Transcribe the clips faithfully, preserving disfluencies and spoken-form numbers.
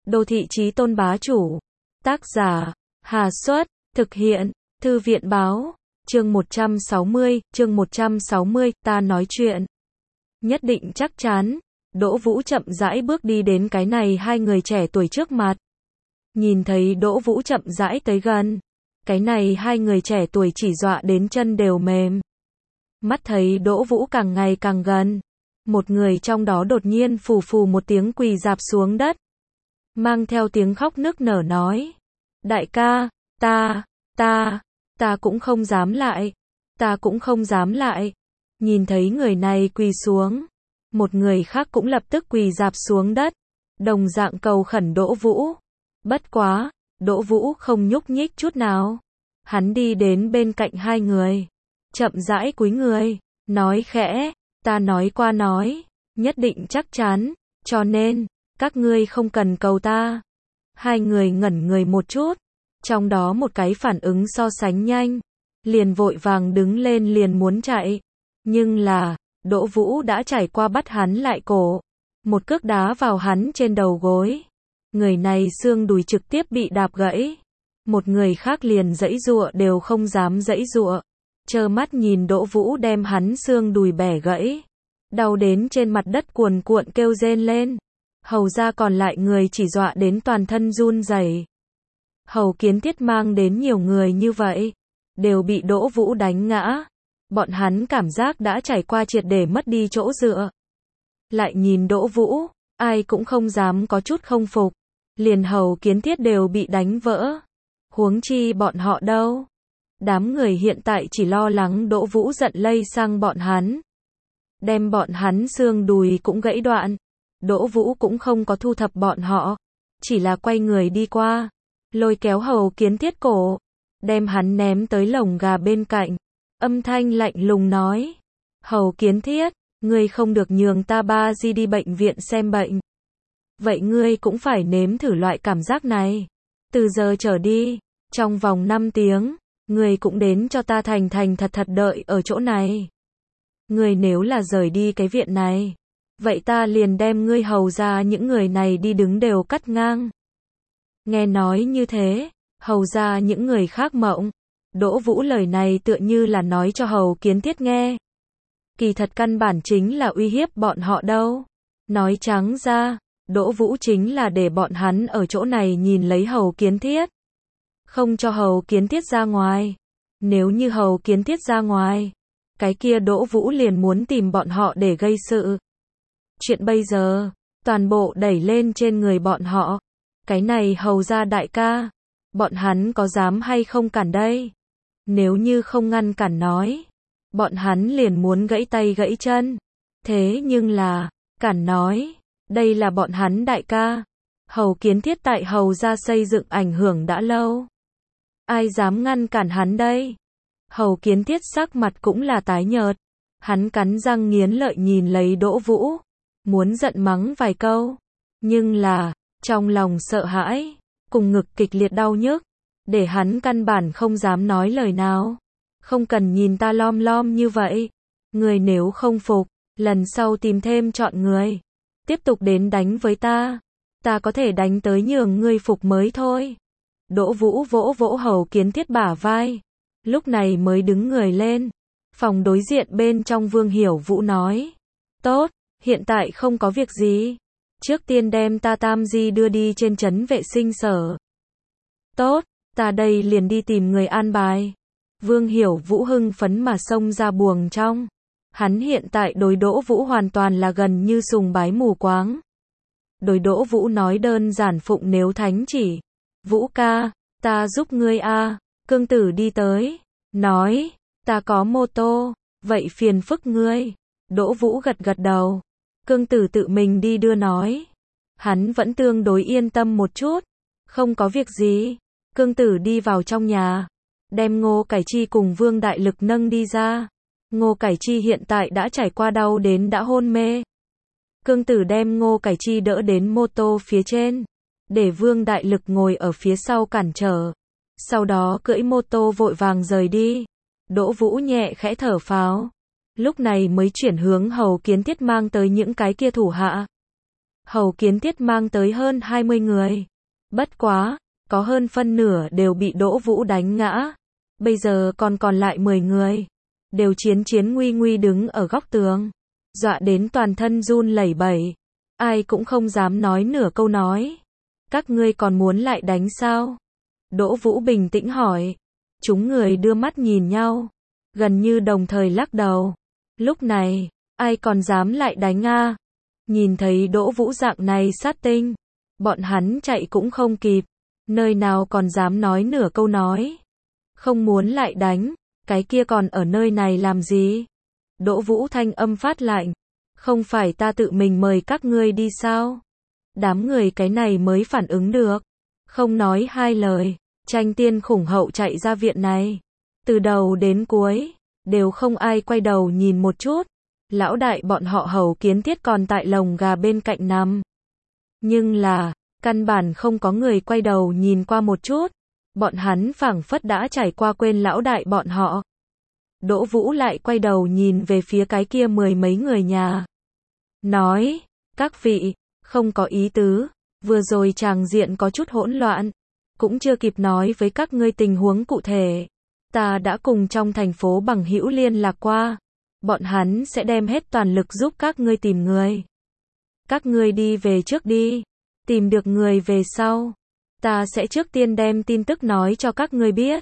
Đô thị chí tôn bá chủ. Tác giả, Hà Xuất, thực hiện, Thư viện báo, chương một trăm sáu mươi, chương một trăm sáu mươi, ta nói chuyện. Nhất định chắc chắn, Đỗ Vũ chậm rãi bước đi đến cái này hai người trẻ tuổi trước mặt. Nhìn thấy Đỗ Vũ chậm rãi tới gần, cái này hai người trẻ tuổi chỉ dọa đến chân đều mềm. Mắt thấy Đỗ Vũ càng ngày càng gần, một người trong đó đột nhiên phù phù một tiếng quỳ rạp xuống đất, mang theo tiếng khóc nức nở nói: đại ca, ta, ta, ta cũng không dám lại, ta cũng không dám lại. Nhìn thấy người này quỳ xuống, một người khác cũng lập tức quỳ rạp xuống đất, đồng dạng cầu khẩn Đỗ Vũ. Bất quá, Đỗ Vũ không nhúc nhích chút nào. Hắn đi đến bên cạnh hai người, chậm rãi cúi người, nói khẽ: ta nói qua nói, nhất định chắc chắn, cho nên, các ngươi không cần cầu ta. Hai người ngẩn người một chút, trong đó một cái phản ứng so sánh nhanh, liền vội vàng đứng lên liền muốn chạy. Nhưng là, Đỗ Vũ đã trải qua bắt hắn lại cổ, một cước đá vào hắn trên đầu gối. Người này xương đùi trực tiếp bị đạp gãy. Một người khác liền giãy giụa đều không dám giãy giụa, trơ mắt nhìn Đỗ Vũ đem hắn xương đùi bẻ gãy, đau đến trên mặt đất cuồn cuộn kêu rên lên. Hầu ra còn lại người chỉ dọa đến toàn thân run rẩy. Hầu Kiến Thiết mang đến nhiều người như vậy, đều bị Đỗ Vũ đánh ngã. Bọn hắn cảm giác đã trải qua triệt để mất đi chỗ dựa. Lại nhìn Đỗ Vũ, ai cũng không dám có chút không phục. Liền Hầu Kiến Thiết đều bị đánh vỡ, huống chi bọn họ đâu. Đám người hiện tại chỉ lo lắng Đỗ Vũ giận lây sang bọn hắn, đem bọn hắn xương đùi cũng gãy đoạn. Đỗ Vũ cũng không có thu thập bọn họ, chỉ là quay người đi qua, lôi kéo Hầu Kiến Thiết cổ, đem hắn ném tới lồng gà bên cạnh, âm thanh lạnh lùng nói: Hầu Kiến Thiết, ngươi không được nhường ta ba di đi bệnh viện xem bệnh. Vậy ngươi cũng phải nếm thử loại cảm giác này. Từ giờ trở đi, trong vòng năm tiếng, ngươi cũng đến cho ta thành thành thật thật đợi ở chỗ này. Ngươi nếu là rời đi cái viện này, vậy ta liền đem ngươi hầu ra những người này đi đứng đều cắt ngang. Nghe nói như thế, hầu ra những người khác mộng. Đỗ Vũ lời này tựa như là nói cho Hầu Kiến Thiết nghe. Kỳ thật căn bản chính là uy hiếp bọn họ đâu. Nói trắng ra, Đỗ Vũ chính là để bọn hắn ở chỗ này nhìn lấy Hầu Kiến Thiết, không cho Hầu Kiến Thiết ra ngoài. Nếu như Hầu Kiến Thiết ra ngoài, cái kia Đỗ Vũ liền muốn tìm bọn họ để gây sự. Chuyện bây giờ, toàn bộ đẩy lên trên người bọn họ. Cái này hầu ra đại ca, bọn hắn có dám hay không cản đây? Nếu như không ngăn cản nói, bọn hắn liền muốn gãy tay gãy chân. Thế nhưng là, cản nói, đây là bọn hắn đại ca. Hầu Kiến Thiết tại hầu ra xây dựng ảnh hưởng đã lâu. Ai dám ngăn cản hắn đây? Hầu Kiến Thiết sắc mặt cũng là tái nhợt. Hắn cắn răng nghiến lợi nhìn lấy Đỗ Vũ, muốn giận mắng vài câu. Nhưng là, trong lòng sợ hãi, cùng ngực kịch liệt đau nhức, để hắn căn bản không dám nói lời nào. Không cần nhìn ta lom lom như vậy. Người nếu không phục, lần sau tìm thêm chọn người. Tiếp tục đến đánh với ta. Ta có thể đánh tới nhường ngươi phục mới thôi. Đỗ Vũ vỗ vỗ Hầu Kiến Thiết bả vai, lúc này mới đứng người lên. Phòng đối diện bên trong Vương Hiểu Vũ nói: tốt, hiện tại không có việc gì. Trước tiên đem ta Tam Di đưa đi trên trấn vệ sinh sở. Tốt, ta đây liền đi tìm người an bài. Vương Hiểu Vũ hưng phấn mà xông ra buồng trong. Hắn hiện tại đối Đỗ Vũ hoàn toàn là gần như sùng bái mù quáng. Đối Đỗ Vũ nói đơn giản phụng nếu thánh chỉ. Vũ ca, ta giúp ngươi a. Cương Tử đi tới, nói: ta có mô tô, vậy phiền phức ngươi. Đỗ Vũ gật gật đầu. Cương Tử tự mình đi đưa nói. Hắn vẫn tương đối yên tâm một chút. Không có việc gì. Cương Tử đi vào trong nhà, đem Ngô Cải Chi cùng Vương Đại Lực nâng đi ra. Ngô Cải Chi hiện tại đã trải qua đau đến đã hôn mê. Cương Tử đem Ngô Cải Chi đỡ đến mô tô phía trên, để Vương Đại Lực ngồi ở phía sau cản trở. Sau đó cưỡi mô tô vội vàng rời đi. Đỗ Vũ nhẹ khẽ thở phào, lúc này mới chuyển hướng Hầu Kiến Thiết mang tới những cái kia thủ hạ. Hầu Kiến Thiết mang tới hơn hai mươi người. Bất quá, có hơn phân nửa đều bị Đỗ Vũ đánh ngã. Bây giờ còn còn lại mười người. Đều chiến chiến nguy nguy đứng ở góc tường. Dọa đến toàn thân run lẩy bẩy. Ai cũng không dám nói nửa câu nói. Các ngươi còn muốn lại đánh sao? Đỗ Vũ bình tĩnh hỏi. Chúng người đưa mắt nhìn nhau. Gần như đồng thời lắc đầu. Lúc này, ai còn dám lại đánh a? Nhìn thấy Đỗ Vũ dạng này sát tinh. Bọn hắn chạy cũng không kịp. Nơi nào còn dám nói nửa câu nói. Không muốn lại đánh. Cái kia còn ở nơi này làm gì? Đỗ Vũ thanh âm phát lạnh. Không phải ta tự mình mời các ngươi đi sao? Đám người cái này mới phản ứng được. Không nói hai lời. Tranh tiên khủng hậu chạy ra viện này. Từ đầu đến cuối. Đều không ai quay đầu nhìn một chút. Lão đại bọn họ Hầu Kiến Thiết còn tại lồng gà bên cạnh nằm. Nhưng là, căn bản không có người quay đầu nhìn qua một chút. Bọn hắn phảng phất đã trải qua quên lão đại bọn họ. Đỗ Vũ lại quay đầu nhìn về phía cái kia mười mấy người nhà. Nói, các vị, không có ý tứ, vừa rồi tràng diện có chút hỗn loạn. Cũng chưa kịp nói với các ngươi tình huống cụ thể. Ta đã cùng trong thành phố bằng hữu liên lạc qua. Bọn hắn sẽ đem hết toàn lực giúp các ngươi tìm người. Các ngươi đi về trước đi. Tìm được người về sau. Ta sẽ trước tiên đem tin tức nói cho các ngươi biết.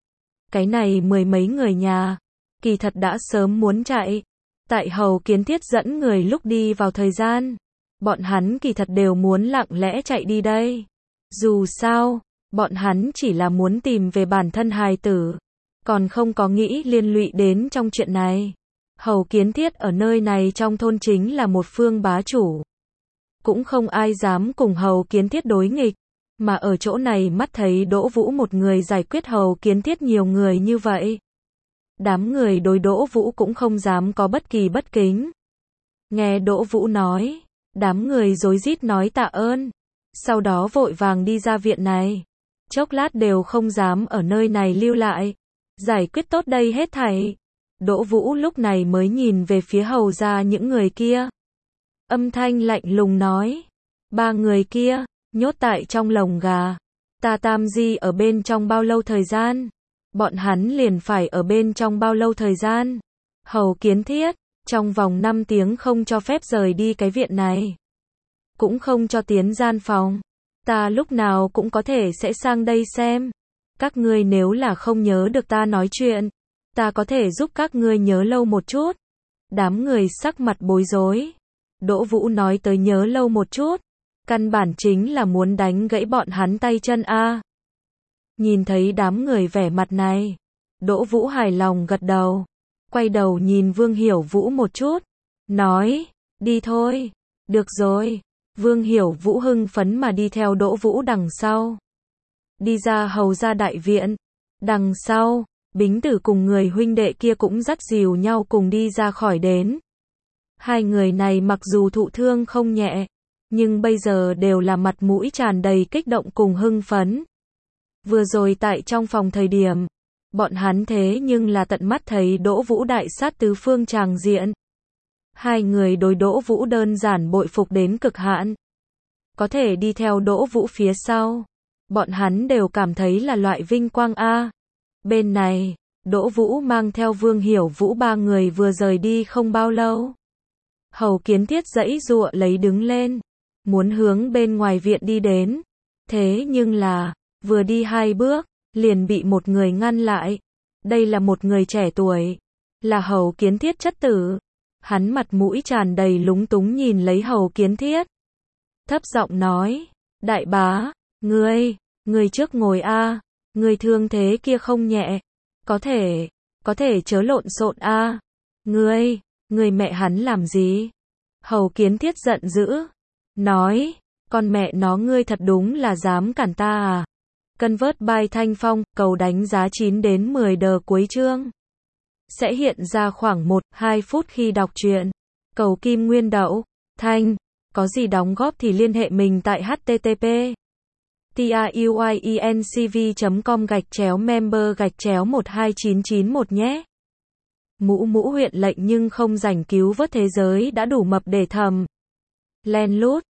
Cái này mười mấy người nhà. Kỳ thật đã sớm muốn chạy. Tại Hầu Kiến Thiết dẫn người lúc đi vào thời gian. Bọn hắn kỳ thật đều muốn lặng lẽ chạy đi đây. Dù sao, bọn hắn chỉ là muốn tìm về bản thân hài tử. Còn không có nghĩ liên lụy đến trong chuyện này. Hầu Kiến Thiết ở nơi này trong thôn chính là một phương bá chủ. Cũng không ai dám cùng Hầu Kiến Thiết đối nghịch. Mà ở chỗ này mắt thấy Đỗ Vũ một người giải quyết Hầu Kiến Thiết nhiều người như vậy. Đám người đối Đỗ Vũ cũng không dám có bất kỳ bất kính. Nghe Đỗ Vũ nói, đám người rối rít nói tạ ơn. Sau đó vội vàng đi ra viện này. Chốc lát đều không dám ở nơi này lưu lại. Giải quyết tốt đây hết thảy. Đỗ Vũ lúc này mới nhìn về phía hầu ra những người kia. Âm thanh lạnh lùng nói. Ba người kia, nhốt tại trong lồng gà. Ta tam di ở bên trong bao lâu thời gian? Bọn hắn liền phải ở bên trong bao lâu thời gian? Hầu Kiến Thiết, trong vòng năm tiếng không cho phép rời đi cái viện này. Cũng không cho tiến gian phòng. Ta lúc nào cũng có thể sẽ sang đây xem. Các ngươi nếu là không nhớ được ta nói chuyện, ta có thể giúp các ngươi nhớ lâu một chút. Đám người sắc mặt bối rối. Đỗ Vũ nói tới nhớ lâu một chút. Căn bản chính là muốn đánh gãy bọn hắn tay chân a. Nhìn thấy đám người vẻ mặt này. Đỗ Vũ hài lòng gật đầu. Quay đầu nhìn Vương Hiểu Vũ một chút. Nói, đi thôi. Được rồi. Vương Hiểu Vũ hưng phấn mà đi theo Đỗ Vũ đằng sau. Đi ra hầu ra đại viện. Đằng sau, Bính Tử cùng người huynh đệ kia cũng dắt dìu nhau cùng đi ra khỏi đến. Hai người này mặc dù thụ thương không nhẹ, nhưng bây giờ đều là mặt mũi tràn đầy kích động cùng hưng phấn. Vừa rồi tại trong phòng thời điểm, bọn hắn thế nhưng là tận mắt thấy Đỗ Vũ đại sát tứ phương tràng diện. Hai người đối Đỗ Vũ đơn giản bội phục đến cực hạn. Có thể đi theo Đỗ Vũ phía sau. Bọn hắn đều cảm thấy là loại vinh quang a. Bên này, Đỗ Vũ mang theo Vương Hiểu Vũ ba người vừa rời đi không bao lâu. Hầu Kiến Thiết giãy giụa lấy đứng lên. Muốn hướng bên ngoài viện đi đến. Thế nhưng là, vừa đi hai bước, liền bị một người ngăn lại. Đây là một người trẻ tuổi. Là Hầu Kiến Thiết chất tử. Hắn mặt mũi tràn đầy lúng túng nhìn lấy Hầu Kiến Thiết. Thấp giọng nói, đại bá, ngươi, ngươi trước ngồi a, ngươi thương thế kia không nhẹ. Có thể, có thể chớ lộn xộn a. Ngươi, ngươi mẹ hắn làm gì? Hầu Kiến Thiết giận dữ. Nói, con mẹ nó ngươi thật đúng là dám cản ta à? Convert by Thanh Phong, cầu đánh giá chín đến mười đờ cuối chương. Sẽ hiện ra khoảng một đến hai phút khi đọc truyện. Cầu kim nguyên đậu, Thanh, có gì đóng góp thì liên hệ mình tại http truyencv chấm com gạch chéo member gạch chéo một hai chín chín một nhé. Mũ mũ huyện lệnh nhưng không rảnh cứu vớt thế giới đã đủ mập để thầm. Len lút,